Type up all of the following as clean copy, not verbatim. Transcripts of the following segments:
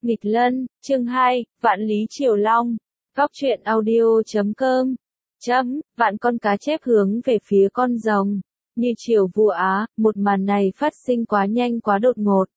Nghịch Lân, chương 2, Vạn Lý Triều Long. Góc truyện audio.com. Vạn con cá chép hướng về phía con rồng. Như triều vua Á, một màn này phát sinh quá nhanh quá đột ngột.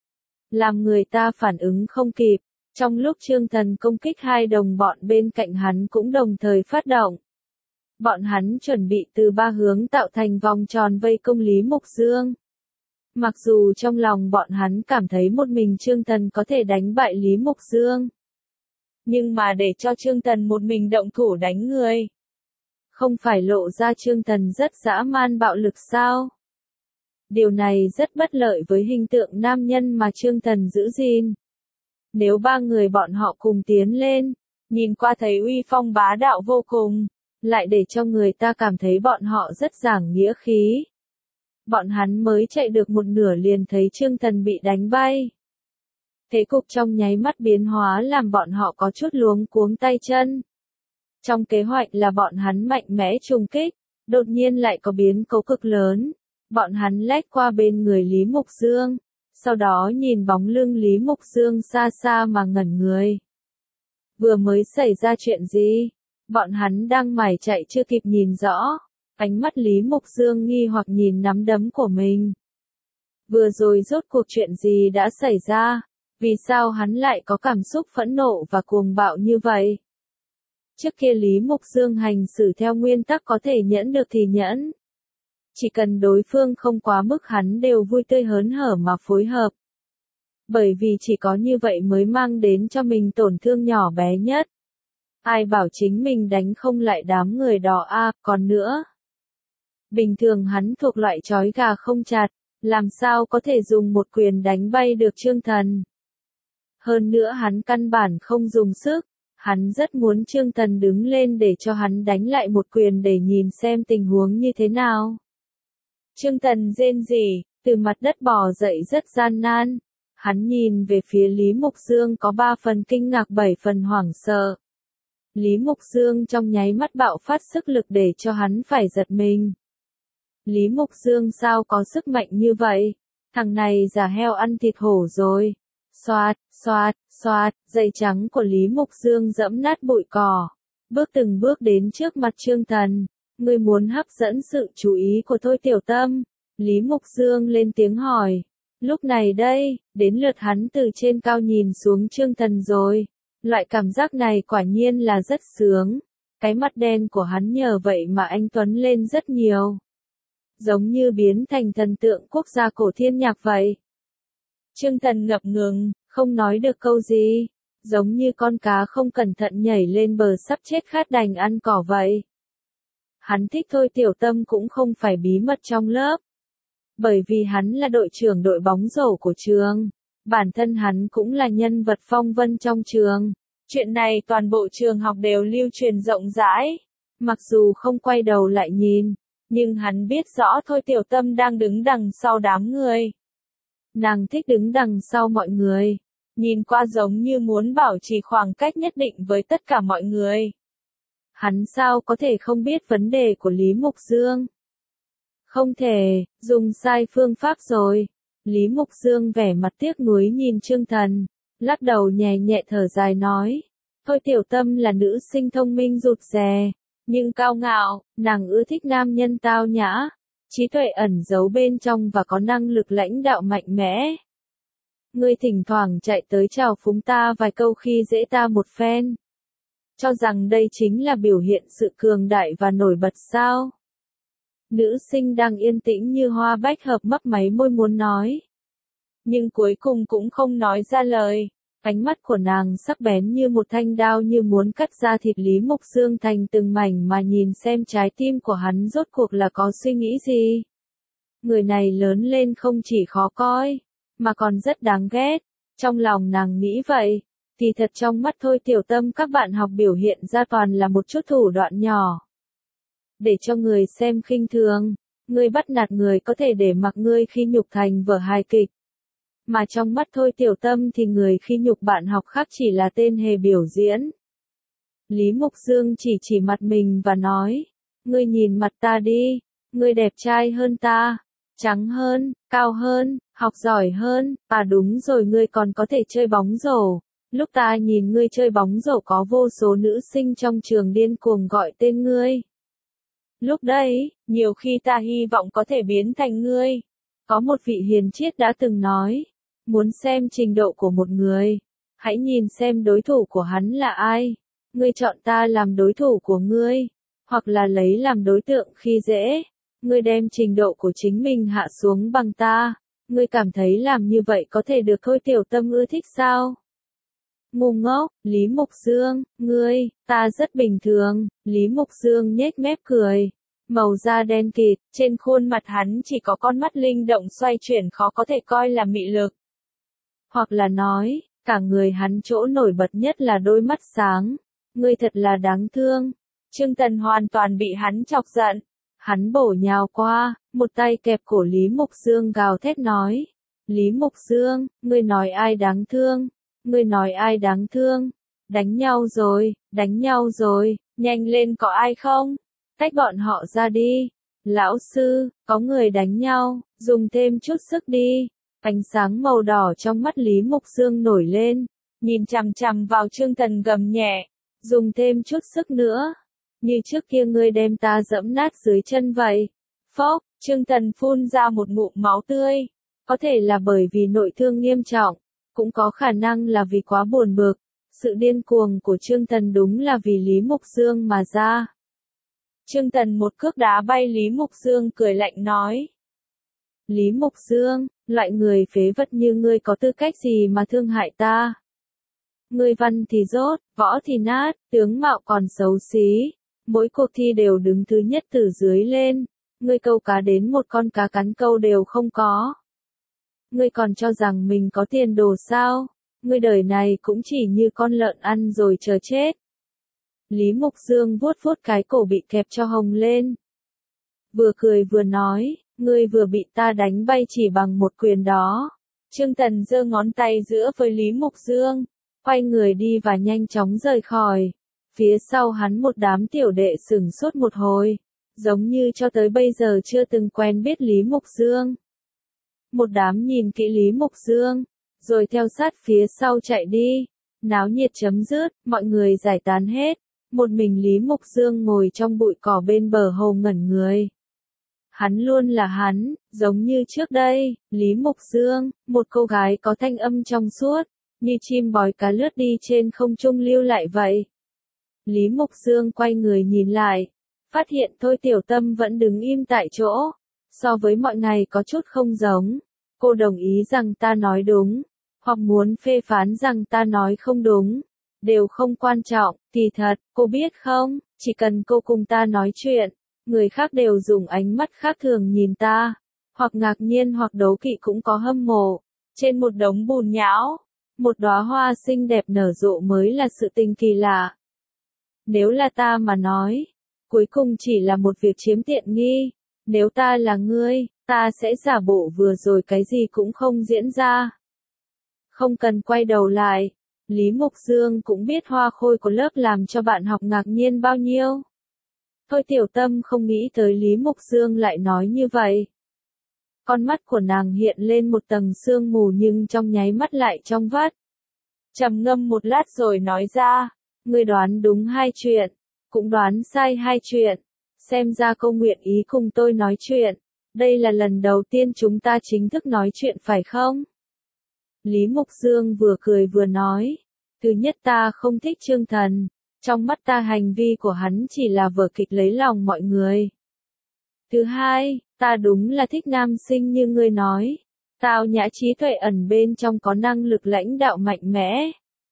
Làm người ta phản ứng không kịp. Trong lúc Chương Thần công kích, hai đồng bọn bên cạnh hắn cũng đồng thời phát động. Bọn hắn chuẩn bị từ ba hướng tạo thành vòng tròn vây công Lý Mục Dương. Mặc dù trong lòng bọn hắn cảm thấy một mình Chương Thần có thể đánh bại Lý Mục Dương. Nhưng mà để cho Chương Thần một mình động thủ đánh người. Không phải lộ ra Chương Thần rất dã man bạo lực sao? Điều này rất bất lợi với hình tượng nam nhân mà Chương Thần giữ gìn. Nếu ba người bọn họ cùng tiến lên, nhìn qua thấy uy phong bá đạo vô cùng, lại để cho người ta cảm thấy bọn họ rất giảng nghĩa khí. Bọn hắn mới chạy được một nửa liền thấy Chương Thần bị đánh bay. Thế cục trong nháy mắt biến hóa làm bọn họ có chút luống cuống tay chân. Trong kế hoạch là bọn hắn mạnh mẽ trùng kích, đột nhiên lại có biến cố cực lớn. Bọn hắn lách qua bên người Lý Mục Dương, sau đó nhìn bóng lưng Lý Mục Dương xa xa mà ngẩn người. Vừa mới xảy ra chuyện gì? Bọn hắn đang mải chạy chưa kịp nhìn rõ. Ánh mắt Lý Mục Dương nghi hoặc nhìn nắm đấm của mình. Vừa rồi rốt cuộc chuyện gì đã xảy ra? Vì sao hắn lại có cảm xúc phẫn nộ và cuồng bạo như vậy? Trước kia Lý Mục Dương hành xử theo nguyên tắc có thể nhẫn được thì nhẫn. Chỉ cần đối phương không quá mức hắn đều vui tươi hớn hở mà phối hợp. Bởi vì chỉ có như vậy mới mang đến cho mình tổn thương nhỏ bé nhất. Ai bảo chính mình đánh không lại đám người đó à, còn nữa. Bình thường hắn thuộc loại trói gà không chặt, làm sao có thể dùng một quyền đánh bay được Chương Thần. Hơn nữa hắn căn bản không dùng sức, hắn rất muốn Chương Thần đứng lên để cho hắn đánh lại một quyền để nhìn xem tình huống như thế nào. Chương Thần rên rỉ, từ mặt đất bò dậy rất gian nan. Hắn nhìn về phía Lý Mục Dương có 3 phần kinh ngạc 7 phần hoảng sợ. Lý Mục Dương trong nháy mắt bạo phát sức lực để cho hắn phải giật mình. Lý Mục Dương sao có sức mạnh như vậy? Thằng này giả heo ăn thịt hổ rồi. Xoạt, xoạt, xoạt, giày trắng của Lý Mục Dương dẫm nát bụi cỏ. Bước từng bước đến trước mặt Chương Thần. Ngươi muốn hấp dẫn sự chú ý của Thôi Tiểu Tâm. Lý Mục Dương lên tiếng hỏi. Lúc này đây, đến lượt hắn từ trên cao nhìn xuống Chương Thần rồi. Loại cảm giác này quả nhiên là rất sướng. Cái mắt đen của hắn nhờ vậy mà anh tuấn lên rất nhiều. Giống như biến thành thần tượng quốc gia cổ thiên nhạc vậy. Chương Thần ngập ngừng, không nói được câu gì. Giống như con cá không cẩn thận nhảy lên bờ sắp chết khát đành ăn cỏ vậy. Hắn thích Thôi Tiểu Tâm cũng không phải bí mật trong lớp. Bởi vì hắn là đội trưởng đội bóng rổ của trường. Bản thân hắn cũng là nhân vật phong vân trong trường. Chuyện này toàn bộ trường học đều lưu truyền rộng rãi. Mặc dù không quay đầu lại nhìn, nhưng hắn biết rõ Thôi Tiểu Tâm đang đứng đằng sau đám người. Nàng thích đứng đằng sau mọi người. Nhìn qua giống như muốn bảo trì khoảng cách nhất định với tất cả mọi người. Hắn sao có thể không biết vấn đề của Lý Mục Dương? Không thể, dùng sai phương pháp rồi. Lý Mục Dương vẻ mặt tiếc nuối nhìn Chương Thần, lắc đầu nhẹ nhẹ thở dài nói. Thôi Tiểu Tâm là nữ sinh thông minh rụt rè, nhưng cao ngạo, nàng ưa thích nam nhân tao nhã, trí tuệ ẩn giấu bên trong và có năng lực lãnh đạo mạnh mẽ. Ngươi thỉnh thoảng chạy tới chào phúng ta vài câu khi dễ ta một phen. Cho rằng đây chính là biểu hiện sự cường đại và nổi bật sao? Nữ sinh đang yên tĩnh như hoa bách hợp mấp máy môi muốn nói. Nhưng cuối cùng cũng không nói ra lời. Ánh mắt của nàng sắc bén như một thanh đao như muốn cắt ra thịt Lý Mục Dương thành từng mảnh mà nhìn xem trái tim của hắn rốt cuộc là có suy nghĩ gì. Người này lớn lên không chỉ khó coi, mà còn rất đáng ghét. Trong lòng nàng nghĩ vậy, thì thật trong mắt Thôi Tiểu Tâm các bạn học biểu hiện ra toàn là một chút thủ đoạn nhỏ. Để cho người xem khinh thường, ngươi bắt nạt người có thể để mặc ngươi khi nhục thành vở hài kịch. Mà trong mắt Thôi Tiểu Tâm thì người khi nhục bạn học khác chỉ là tên hề biểu diễn. Lý Mục Dương chỉ mặt mình và nói, ngươi nhìn mặt ta đi, ngươi đẹp trai hơn ta, trắng hơn, cao hơn, học giỏi hơn, à đúng rồi ngươi còn có thể chơi bóng rổ. Lúc ta nhìn ngươi chơi bóng rổ có vô số nữ sinh trong trường điên cuồng gọi tên ngươi. Lúc đấy, nhiều khi ta hy vọng có thể biến thành ngươi. Có một vị hiền triết đã từng nói, muốn xem trình độ của một người, hãy nhìn xem đối thủ của hắn là ai. Ngươi chọn ta làm đối thủ của ngươi, hoặc là lấy làm đối tượng khi dễ. Ngươi đem trình độ của chính mình hạ xuống bằng ta. Ngươi cảm thấy làm như vậy có thể được Thôi Tiểu Tâm ưa thích sao? Ngu ngốc, Lý Mục Dương, ngươi, ta rất bình thường. Lý Mục Dương nhếch mép cười. Màu da đen kịt, trên khuôn mặt hắn chỉ có con mắt linh động xoay chuyển khó có thể coi là mị lực. Hoặc là nói, cả người hắn chỗ nổi bật nhất là đôi mắt sáng. Ngươi thật là đáng thương. Trương Tần hoàn toàn bị hắn chọc giận. Hắn bổ nhào qua, một tay kẹp cổ Lý Mục Dương gào thét nói. Lý Mục Dương, ngươi nói ai đáng thương? Ngươi nói ai đáng thương? Đánh nhau rồi, nhanh lên có ai không? Tách bọn họ ra đi. Lão sư, có người đánh nhau, dùng thêm chút sức đi. Ánh sáng màu đỏ trong mắt Lý Mục Dương nổi lên, nhìn chằm chằm vào Trương Tần gầm nhẹ, dùng thêm chút sức nữa. Như trước kia ngươi đem ta dẫm nát dưới chân vậy. Phốc, Trương Tần phun ra một ngụm máu tươi. Có thể là bởi vì nội thương nghiêm trọng, cũng có khả năng là vì quá buồn bực. Sự điên cuồng của Trương Tần đúng là vì Lý Mục Dương mà ra. Trương Tần một cước đá bay Lý Mục Dương cười lạnh nói. Lý Mục Dương, loại người phế vật như ngươi có tư cách gì mà thương hại ta? Ngươi văn thì dốt, võ thì nát, tướng mạo còn xấu xí. Mỗi cuộc thi đều đứng thứ nhất từ dưới lên. Ngươi câu cá đến một con cá cắn câu đều không có. Ngươi còn cho rằng mình có tiền đồ sao? Ngươi đời này cũng chỉ như con lợn ăn rồi chờ chết. Lý Mục Dương vuốt vuốt cái cổ bị kẹp cho hồng lên. Vừa cười vừa nói, ngươi vừa bị ta đánh bay chỉ bằng một quyền đó. Trương Tần giơ ngón tay giữa với Lý Mục Dương, quay người đi và nhanh chóng rời khỏi. Phía sau hắn một đám tiểu đệ sửng sốt một hồi, giống như cho tới bây giờ chưa từng quen biết Lý Mục Dương. Một đám nhìn kỹ Lý Mục Dương, rồi theo sát phía sau chạy đi. Náo nhiệt chấm dứt, mọi người giải tán hết. Một mình Lý Mục Dương ngồi trong bụi cỏ bên bờ hồ ngẩn người. Hắn luôn là hắn, giống như trước đây, Lý Mục Dương, một cô gái có thanh âm trong suốt, như chim bói cá lướt đi trên không trung lưu lại vậy. Lý Mục Dương quay người nhìn lại, phát hiện Thôi Tiểu Tâm vẫn đứng im tại chỗ, so với mọi ngày có chút không giống. Cô đồng ý rằng ta nói đúng, hoặc muốn phê phán rằng ta nói không đúng, đều không quan trọng. Kỳ thật, cô biết không, chỉ cần cô cùng ta nói chuyện, người khác đều dùng ánh mắt khác thường nhìn ta, hoặc ngạc nhiên hoặc đố kỵ cũng có hâm mộ. Trên một đống bùn nhão, một đóa hoa xinh đẹp nở rộ mới là sự tình kỳ lạ. Nếu là ta mà nói, cuối cùng chỉ là một việc chiếm tiện nghi. Nếu ta là ngươi, ta sẽ giả bộ vừa rồi cái gì cũng không diễn ra. Không cần quay đầu lại. Lý Mục Dương cũng biết hoa khôi của lớp làm cho bạn học ngạc nhiên bao nhiêu. Thôi Tiểu Tâm không nghĩ tới Lý Mục Dương lại nói như vậy. Con mắt của nàng hiện lên một tầng sương mù nhưng trong nháy mắt lại trong vắt. Trầm ngâm một lát rồi nói ra, ngươi đoán đúng hai chuyện, cũng đoán sai hai chuyện. Xem ra cô nguyện ý cùng tôi nói chuyện. Đây là lần đầu tiên chúng ta chính thức nói chuyện phải không? Lý Mục Dương vừa cười vừa nói. Thứ nhất ta không thích Trương Thần. Trong mắt ta hành vi của hắn chỉ là vở kịch lấy lòng mọi người. Thứ hai, ta đúng là thích nam sinh như ngươi nói. Tao nhã trí tuệ ẩn bên trong có năng lực lãnh đạo mạnh mẽ.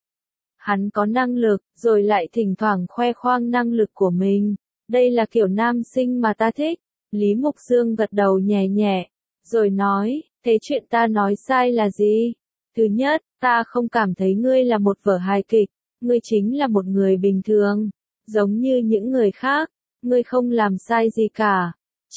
Hắn có năng lực, rồi lại thỉnh thoảng khoe khoang năng lực của mình. Đây là kiểu nam sinh mà ta thích. Lý Mục Dương gật đầu nhẹ nhẹ, rồi nói, thế chuyện ta nói sai là gì? Thứ nhất, ta không cảm thấy ngươi là một vở hài kịch, ngươi chính là một người bình thường, giống như những người khác, ngươi không làm sai gì cả,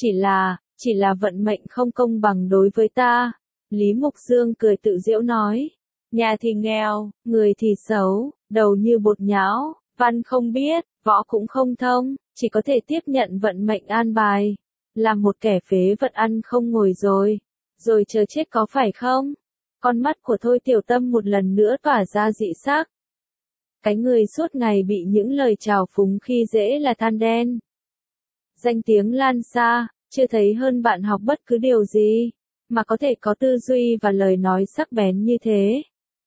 chỉ là vận mệnh không công bằng đối với ta. Lý Mục Dương cười tự giễu nói, nhà thì nghèo, người thì xấu, đầu như bột nhão, văn không biết, võ cũng không thông, chỉ có thể tiếp nhận vận mệnh an bài. Làm một kẻ phế vật ăn không ngồi rồi chờ chết có phải không? Con mắt của Thôi Tiểu Tâm một lần nữa tỏa ra dị sắc. Cái người suốt ngày bị những lời trào phúng khi dễ là than đen. Danh tiếng lan xa, chưa thấy hơn bạn học bất cứ điều gì, mà có thể có tư duy và lời nói sắc bén như thế.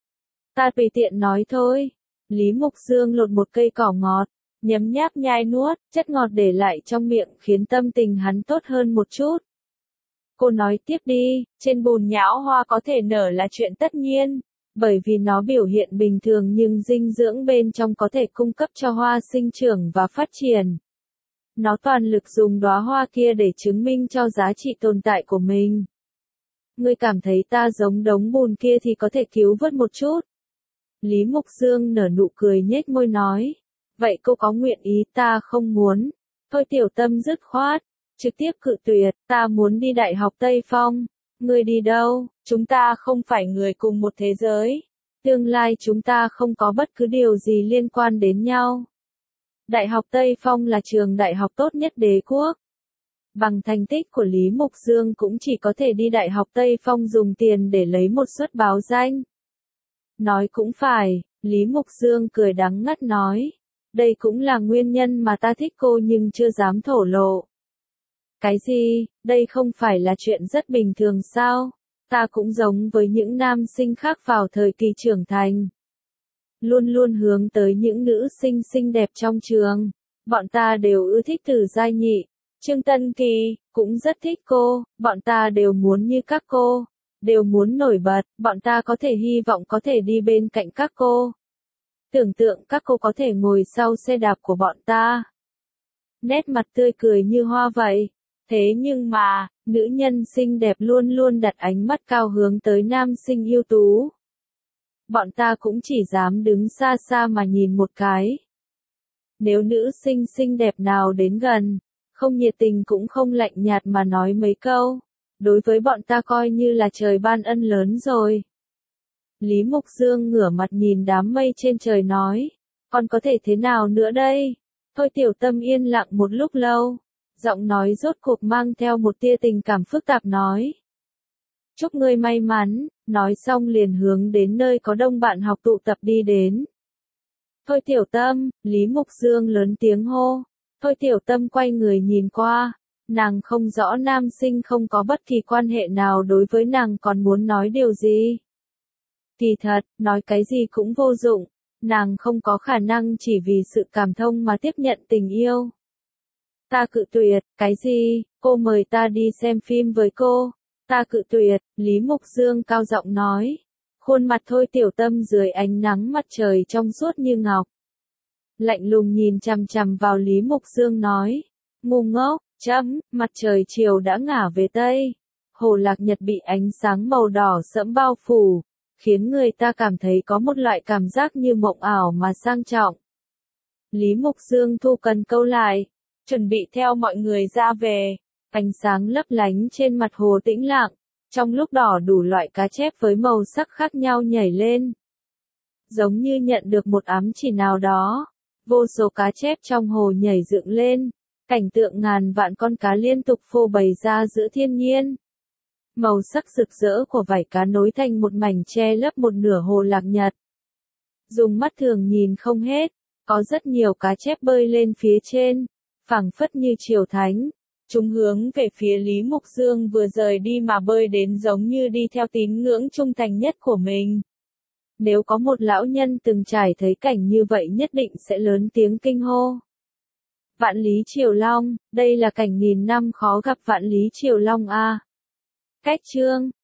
Ta tùy tiện nói thôi. Lý Mục Dương lột một cây cỏ ngọt, nhấm nháp nhai nuốt, chất ngọt để lại trong miệng khiến tâm tình hắn tốt hơn một chút. Cô nói tiếp đi, trên bùn nhão hoa có thể nở là chuyện tất nhiên, bởi vì nó biểu hiện bình thường nhưng dinh dưỡng bên trong có thể cung cấp cho hoa sinh trưởng và phát triển. Nó toàn lực dùng đóa hoa kia để chứng minh cho giá trị tồn tại của mình. Ngươi cảm thấy ta giống đống bùn kia thì có thể cứu vớt một chút. Lý Mục Dương nở nụ cười nhếch môi nói. Vậy cô có nguyện ý? Ta không muốn. Thôi Tiểu Tâm dứt khoát, trực tiếp cự tuyệt, ta muốn đi Đại học Tây Phong. Ngươi đi đâu? Chúng ta không phải người cùng một thế giới. Tương lai chúng ta không có bất cứ điều gì liên quan đến nhau. Đại học Tây Phong là trường đại học tốt nhất đế quốc. Bằng thành tích của Lý Mục Dương cũng chỉ có thể đi Đại học Tây Phong dùng tiền để lấy một suất báo danh. Nói cũng phải, Lý Mục Dương cười đắng ngắt nói. Đây cũng là nguyên nhân mà ta thích cô nhưng chưa dám thổ lộ. Cái gì, đây không phải là chuyện rất bình thường sao? Ta cũng giống với những nam sinh khác vào thời kỳ trưởng thành. Luôn luôn hướng tới những nữ sinh xinh đẹp trong trường. Bọn ta đều ưa thích Từ Giai Nhị. Trương Tân Kỳ, cũng rất thích cô, bọn ta đều muốn như các cô. Đều muốn nổi bật, bọn ta có thể hy vọng có thể đi bên cạnh các cô. Tưởng tượng các cô có thể ngồi sau xe đạp của bọn ta. Nét mặt tươi cười như hoa vậy. Thế nhưng mà, nữ nhân xinh đẹp luôn luôn đặt ánh mắt cao hướng tới nam sinh ưu tú. Bọn ta cũng chỉ dám đứng xa xa mà nhìn một cái. Nếu nữ sinh xinh đẹp nào đến gần, không nhiệt tình cũng không lạnh nhạt mà nói mấy câu, đối với bọn ta coi như là trời ban ân lớn rồi. Lý Mục Dương ngửa mặt nhìn đám mây trên trời nói, còn có thể thế nào nữa đây? Thôi Tiểu Tâm yên lặng một lúc lâu, giọng nói rốt cuộc mang theo một tia tình cảm phức tạp nói. Chúc ngươi may mắn, nói xong liền hướng đến nơi có đông bạn học tụ tập đi đến. Thôi Tiểu Tâm, Lý Mục Dương lớn tiếng hô. Thôi Tiểu Tâm quay người nhìn qua, nàng không rõ nam sinh không có bất kỳ quan hệ nào đối với nàng còn muốn nói điều gì. Kỳ thật, nói cái gì cũng vô dụng, nàng không có khả năng chỉ vì sự cảm thông mà tiếp nhận tình yêu. Ta cự tuyệt, cái gì, cô mời ta đi xem phim với cô. Ta cự tuyệt, Lý Mục Dương cao giọng nói. Khuôn mặt Thôi Tiểu Tâm dưới ánh nắng mặt trời trong suốt như ngọc. Lạnh lùng nhìn chằm chằm vào Lý Mục Dương nói. Ngu ngốc, mặt trời chiều đã ngả về Tây. Hồ Lạc Nhật bị ánh sáng màu đỏ sẫm bao phủ, khiến người ta cảm thấy có một loại cảm giác như mộng ảo mà sang trọng. Lý Mục Dương thu cần câu lại, chuẩn bị theo mọi người ra về. Ánh sáng lấp lánh trên mặt hồ tĩnh lặng, trong lúc đỏ đủ loại cá chép với màu sắc khác nhau nhảy lên. Giống như nhận được một ám chỉ nào đó, vô số cá chép trong hồ nhảy dựng lên, cảnh tượng ngàn vạn con cá liên tục phô bày ra giữa thiên nhiên. Màu sắc rực rỡ của vảy cá nối thành một mảnh che lấp một nửa Hồ Lạc Nhật. Dùng mắt thường nhìn không hết, có rất nhiều cá chép bơi lên phía trên, phảng phất như triều thánh. Chúng hướng về phía Lý Mục Dương vừa rời đi mà bơi đến giống như đi theo tín ngưỡng trung thành nhất của mình. Nếu có một lão nhân từng trải thấy cảnh như vậy nhất định sẽ lớn tiếng kinh hô. Vạn Lý Triều Long, đây là cảnh nghìn năm khó gặp Vạn Lý Triều Long a. Cách chương